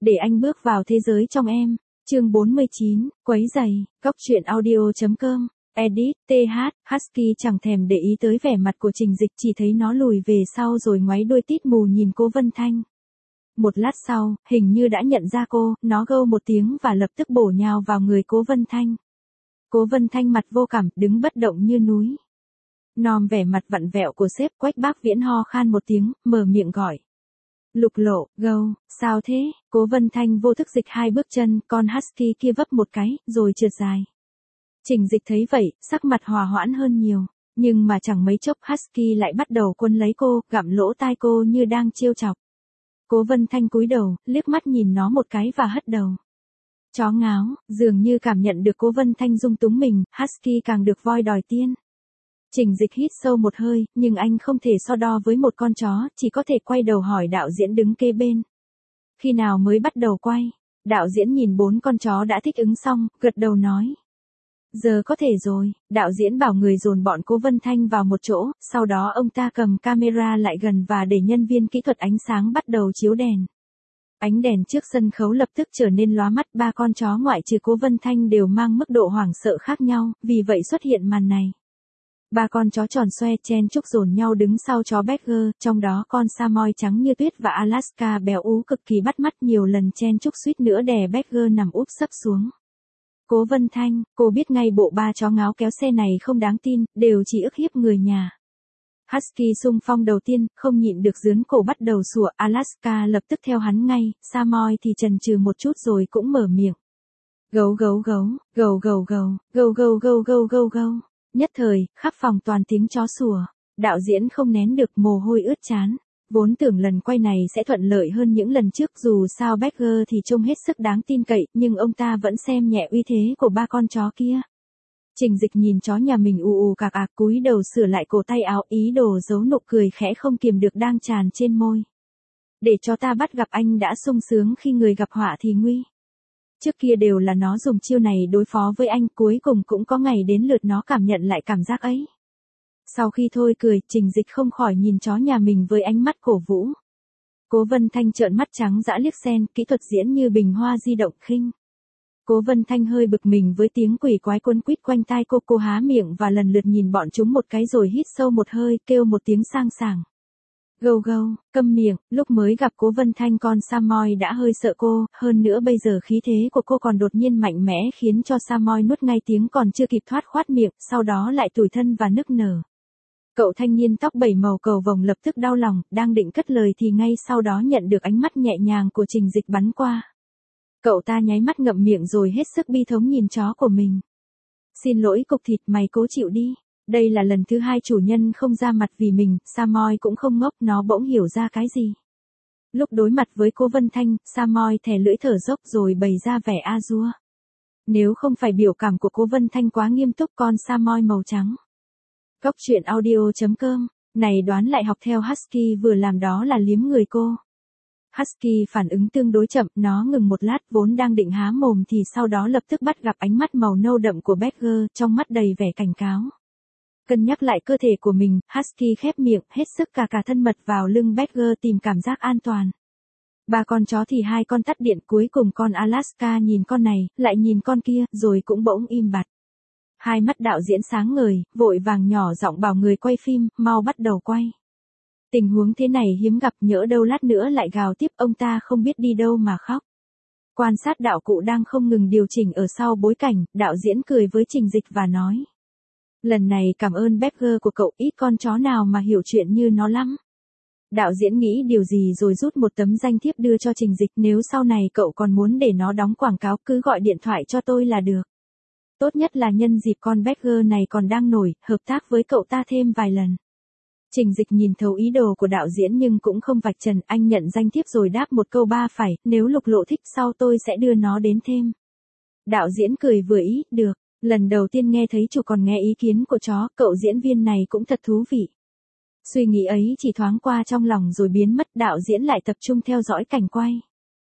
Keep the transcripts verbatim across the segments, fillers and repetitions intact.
để anh bước vào thế giới trong em. Chương bốn mươi chín, quấy giày, góc truyện audio.com, edit, th, Husky chẳng thèm để ý tới vẻ mặt của Trình Dịch, chỉ thấy nó lùi về sau rồi ngoáy đôi tít mù nhìn Cố Vân Thanh. Một lát sau, hình như đã nhận ra cô, nó gâu một tiếng và lập tức bổ nhào vào người Cố Vân Thanh. Cố Vân Thanh mặt vô cảm, đứng bất động như núi. Nòm vẻ mặt vặn vẹo của sếp Quách Bác Viễn ho khan một tiếng, mở miệng gọi. Lục Lộ, gâu, sao thế? Cố Vân Thanh vô thức dịch hai bước chân, con Husky kia vấp một cái, rồi trượt dài. Trình Dịch thấy vậy, sắc mặt hòa hoãn hơn nhiều, nhưng mà chẳng mấy chốc Husky lại bắt đầu quấn lấy cô, gặm lỗ tai cô như đang trêu chọc. Cố Vân Thanh cúi đầu, liếc mắt nhìn nó một cái và hất đầu. Chó ngáo, dường như cảm nhận được Cố Vân Thanh dung túng mình, Husky càng được voi đòi tiên. Trình Dịch hít sâu một hơi, nhưng anh không thể so đo với một con chó, chỉ có thể quay đầu hỏi đạo diễn đứng kế bên. Khi nào mới bắt đầu quay? Đạo diễn nhìn bốn con chó đã thích ứng xong, gật đầu nói. Giờ có thể rồi, đạo diễn bảo người dồn bọn Cố Vân Thanh vào một chỗ, sau đó ông ta cầm camera lại gần và để nhân viên kỹ thuật ánh sáng bắt đầu chiếu đèn. Ánh đèn trước sân khấu lập tức trở nên lóa mắt, ba con chó ngoại trừ Cố Vân Thanh đều mang mức độ hoảng sợ khác nhau, vì vậy xuất hiện màn này. Ba con chó tròn xoe chen chúc dồn nhau đứng sau chó Badger, trong đó con Samoy trắng như tuyết và Alaska béo ú cực kỳ bắt mắt nhiều lần chen chúc suýt nữa đè Badger nằm úp sấp xuống. Cố Vân Thanh, cô biết ngay bộ ba chó ngáo kéo xe này không đáng tin, đều chỉ ức hiếp người nhà. Husky xung phong đầu tiên, không nhịn được giướn cổ bắt đầu sủa, Alaska lập tức theo hắn ngay, Samoy thì chần chừ một chút rồi cũng mở miệng. Gấu gấu gấu, gấu gấu gấu, gấu gấu gấu gấu gấu gấu. Nhất thời, khắp phòng toàn tiếng chó sủa, đạo diễn không nén được mồ hôi ướt trán. Vốn tưởng lần quay này sẽ thuận lợi hơn những lần trước, dù sao Badger thì trông hết sức đáng tin cậy, nhưng ông ta vẫn xem nhẹ uy thế của ba con chó kia. Trình Dịch nhìn chó nhà mình ù ù cạc ạc cúi đầu sửa lại cổ tay áo, ý đồ giấu nụ cười khẽ không kiềm được đang tràn trên môi. Để cho ta bắt gặp anh đã sung sướng khi người gặp họa thì nguy. Trước kia đều là nó dùng chiêu này đối phó với anh, cuối cùng cũng có ngày đến lượt nó cảm nhận lại cảm giác ấy. Sau khi thôi cười, Trình Dịch không khỏi nhìn chó nhà mình với ánh mắt cổ vũ. Cố Vân Thanh trợn mắt trắng dã liếc xen, kỹ thuật diễn như bình hoa di động khinh. Cố Vân Thanh hơi bực mình với tiếng quỷ quái quấn quýt quanh tai cô, cô há miệng và lần lượt nhìn bọn chúng một cái rồi hít sâu một hơi, kêu một tiếng sang sảng. Gâu gâu, câm miệng, lúc mới gặp Cố Vân Thanh con Samoy đã hơi sợ cô, hơn nữa bây giờ khí thế của cô còn đột nhiên mạnh mẽ khiến cho Samoy nuốt ngay tiếng còn chưa kịp thoát khoát miệng, sau đó lại tủi thân và nức nở. Cậu thanh niên tóc bảy màu cầu vồng lập tức đau lòng, đang định cất lời thì ngay sau đó nhận được ánh mắt nhẹ nhàng của Trình Dịch bắn qua. Cậu ta nháy mắt ngậm miệng rồi hết sức bi thống nhìn chó của mình. Xin lỗi cục thịt, mày cố chịu đi. Đây là lần thứ hai chủ nhân không ra mặt vì mình, Samoy cũng không ngốc, nó bỗng hiểu ra cái gì. Lúc đối mặt với Cố Vân Thanh, Samoy thè lưỡi thở dốc rồi bày ra vẻ a dua. Nếu không phải biểu cảm của Cố Vân Thanh quá nghiêm túc, con Samoy màu trắng. Góc truyện audio.com, này đoán lại học theo Husky vừa làm đó là liếm người cô. Husky phản ứng tương đối chậm, nó ngừng một lát vốn đang định há mồm thì sau đó lập tức bắt gặp ánh mắt màu nâu đậm của Badger, trong mắt đầy vẻ cảnh cáo. Cân nhắc lại cơ thể của mình, Husky khép miệng, hết sức cà cà thân mật vào lưng Badger tìm cảm giác an toàn. Ba con chó thì hai con tắt điện, cuối cùng con Alaska nhìn con này, lại nhìn con kia, rồi cũng bỗng im bặt. Hai mắt đạo diễn sáng ngời, vội vàng nhỏ giọng bảo người quay phim, mau bắt đầu quay. Tình huống thế này hiếm gặp, nhỡ đâu lát nữa lại gào tiếp, ông ta không biết đi đâu mà khóc. Quan sát đạo cụ đang không ngừng điều chỉnh ở sau bối cảnh, đạo diễn cười với Trình Dịch và nói. Lần này cảm ơn Badger của cậu, ít con chó nào mà hiểu chuyện như nó lắm. Đạo diễn nghĩ điều gì rồi rút một tấm danh thiếp đưa cho Trình Dịch, nếu sau này cậu còn muốn để nó đóng quảng cáo cứ gọi điện thoại cho tôi là được. Tốt nhất là nhân dịp con Badger này còn đang nổi, hợp tác với cậu ta thêm vài lần. Trình Dịch nhìn thấu ý đồ của đạo diễn nhưng cũng không vạch trần, anh nhận danh thiếp rồi đáp một câu ba phải, nếu Lục Lộ thích sau tôi sẽ đưa nó đến thêm. Đạo diễn cười vừa ý, được, lần đầu tiên nghe thấy chủ còn nghe ý kiến của chó, cậu diễn viên này cũng thật thú vị. Suy nghĩ ấy chỉ thoáng qua trong lòng rồi biến mất, đạo diễn lại tập trung theo dõi cảnh quay.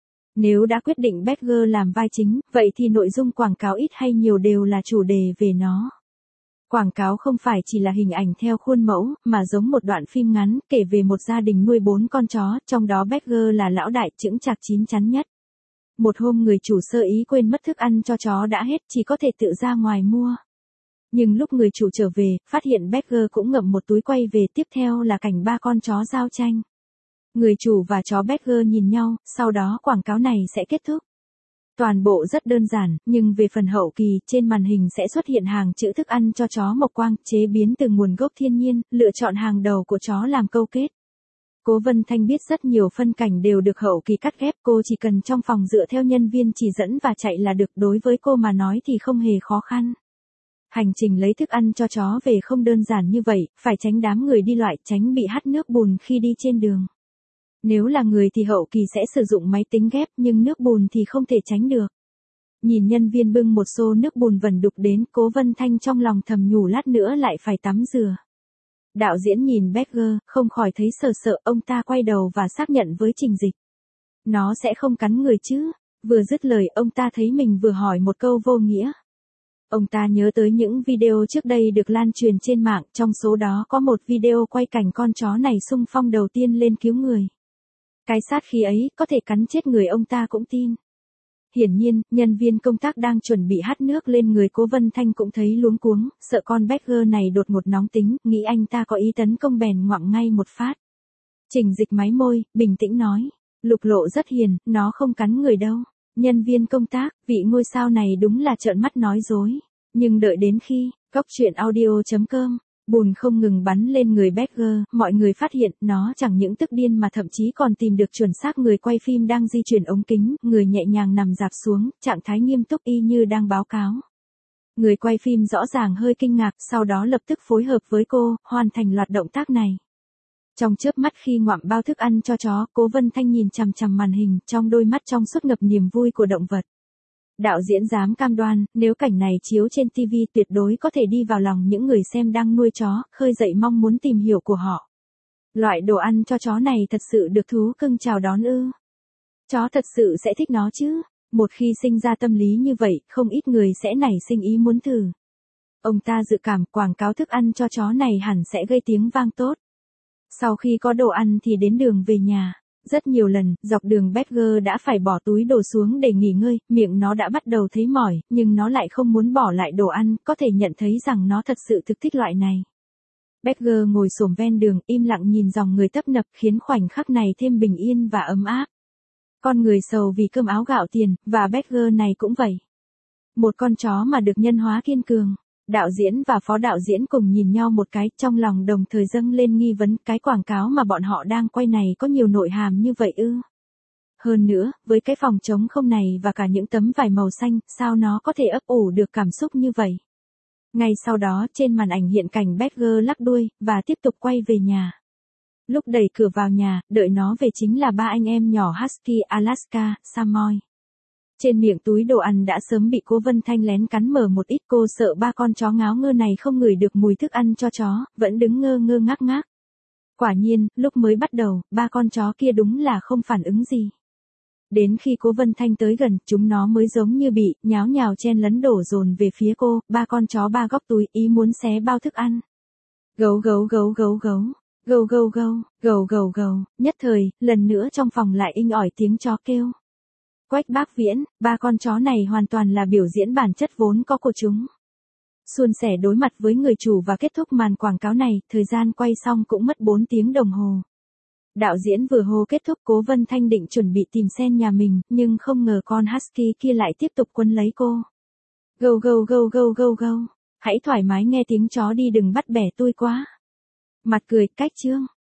Nếu đã quyết định Badger làm vai chính, vậy thì nội dung quảng cáo ít hay nhiều đều là chủ đề về nó. Quảng cáo không phải chỉ là hình ảnh theo khuôn mẫu, mà giống một đoạn phim ngắn, kể về một gia đình nuôi bốn con chó, trong đó Badger là lão đại chững chạc chín chắn nhất. Một hôm người chủ sơ ý quên mất thức ăn cho chó đã hết, chỉ có thể tự ra ngoài mua. Nhưng lúc người chủ trở về, phát hiện Badger cũng ngậm một túi quay về, tiếp theo là cảnh ba con chó giao tranh. Người chủ và chó Badger nhìn nhau, sau đó quảng cáo này sẽ kết thúc. Toàn bộ rất đơn giản, nhưng về phần hậu kỳ, trên màn hình sẽ xuất hiện hàng chữ thức ăn cho chó Mộc Quang, chế biến từ nguồn gốc thiên nhiên, lựa chọn hàng đầu của chó làm câu kết. Cố Vân Thanh biết rất nhiều phân cảnh đều được hậu kỳ cắt ghép, cô chỉ cần trong phòng dựa theo nhân viên chỉ dẫn và chạy là được, đối với cô mà nói thì không hề khó khăn. Hành trình lấy thức ăn cho chó về không đơn giản như vậy, phải tránh đám người đi loại, tránh bị hắt nước bùn khi đi trên đường. Nếu là người thì hậu kỳ sẽ sử dụng máy tính ghép, nhưng nước bùn thì không thể tránh được. Nhìn nhân viên bưng một xô nước bùn vẩn đục đến, Cố Vân Thanh trong lòng thầm nhủ lát nữa lại phải tắm rửa. Đạo diễn nhìn Badger, không khỏi thấy sợ sợ, ông ta quay đầu và xác nhận với Trình Dịch. Nó sẽ không cắn người chứ? Vừa dứt lời, ông ta thấy mình vừa hỏi một câu vô nghĩa. Ông ta nhớ tới những video trước đây được lan truyền trên mạng, trong số đó có một video quay cảnh con chó này xung phong đầu tiên lên cứu người. Cái sát khí ấy, có thể cắn chết người ông ta cũng tin. Hiển nhiên, nhân viên công tác đang chuẩn bị hắt nước lên người Cố Vân Thanh cũng thấy luống cuống, sợ con Badger này đột ngột nóng tính, nghĩ anh ta có ý tấn công bèn ngoạm ngay một phát. Trình Dịch máy môi, bình tĩnh nói, Lục Lộ rất hiền, nó không cắn người đâu. Nhân viên công tác, vị ngôi sao này đúng là trợn mắt nói dối. Nhưng đợi đến khi, góc truyện audio chấm com, bùn không ngừng bắn lên người Badger, mọi người phát hiện nó chẳng những tức điên mà thậm chí còn tìm được chuẩn xác người quay phim đang di chuyển ống kính, người nhẹ nhàng nằm rạp xuống, trạng thái nghiêm túc y như đang báo cáo. Người quay phim rõ ràng hơi kinh ngạc, sau đó lập tức phối hợp với cô, hoàn thành loạt động tác này. Trong chớp mắt khi ngoạm bao thức ăn cho chó, Cố Vân Thanh nhìn chằm chằm màn hình, trong đôi mắt trong suốt ngập niềm vui của động vật. Đạo diễn dám cam đoan, nếu cảnh này chiếu trên ti vi tuyệt đối có thể đi vào lòng những người xem đang nuôi chó, khơi dậy mong muốn tìm hiểu của họ. Loại đồ ăn cho chó này thật sự được thú cưng chào đón ư? Chó thật sự sẽ thích nó chứ? Một khi sinh ra tâm lý như vậy, không ít người sẽ nảy sinh ý muốn thử. Ông ta dự cảm quảng cáo thức ăn cho chó này hẳn sẽ gây tiếng vang tốt. Sau khi có đồ ăn thì đến đường về nhà. Rất nhiều lần, dọc đường Badger đã phải bỏ túi đồ xuống để nghỉ ngơi, miệng nó đã bắt đầu thấy mỏi, nhưng nó lại không muốn bỏ lại đồ ăn, có thể nhận thấy rằng nó thật sự thực thích loại này. Badger ngồi xổm ven đường, im lặng nhìn dòng người tấp nập, khiến khoảnh khắc này thêm bình yên và ấm áp. Con người sầu vì cơm áo gạo tiền, và Badger này cũng vậy. Một con chó mà được nhân hóa kiên cường. Đạo diễn và phó đạo diễn cùng nhìn nhau một cái, trong lòng đồng thời dâng lên nghi vấn, cái quảng cáo mà bọn họ đang quay này có nhiều nội hàm như vậy ư? Hơn nữa, với cái phòng trống không này và cả những tấm vải màu xanh, sao nó có thể ấp ủ được cảm xúc như vậy? Ngay sau đó, trên màn ảnh hiện cảnh Badger lắc đuôi, và tiếp tục quay về nhà. Lúc đẩy cửa vào nhà, đợi nó về chính là ba anh em nhỏ Husky Alaska, Samoy. Trên miệng túi đồ ăn đã sớm bị Cố Vân Thanh lén cắn mở một ít, cô sợ ba con chó ngáo ngơ này không ngửi được mùi thức ăn cho chó, vẫn đứng ngơ ngơ ngác ngác. Quả nhiên, lúc mới bắt đầu, ba con chó kia đúng là không phản ứng gì. Đến khi Cố Vân Thanh tới gần, chúng nó mới giống như bị nháo nhào chen lấn đổ dồn về phía cô, ba con chó ba góc túi, ý muốn xé bao thức ăn. Gấu gấu gấu gấu gấu, gâu gâu gâu, gầu gầu gầu, nhất thời, lần nữa trong phòng lại inh ỏi tiếng chó kêu. Quách Bác Viễn, ba con chó này hoàn toàn là biểu diễn bản chất vốn có của chúng. Suôn sẻ đối mặt với người chủ và kết thúc màn quảng cáo này, thời gian quay xong cũng mất bốn tiếng đồng hồ. Đạo diễn vừa hô kết thúc, Cố Vân Thanh định chuẩn bị tìm sen nhà mình, nhưng không ngờ con Husky kia lại tiếp tục quấn lấy cô. Gâu gâu gâu gâu gâu gâu, hãy thoải mái nghe tiếng chó đi, đừng bắt bẻ tôi quá. Mặt cười, cách chương.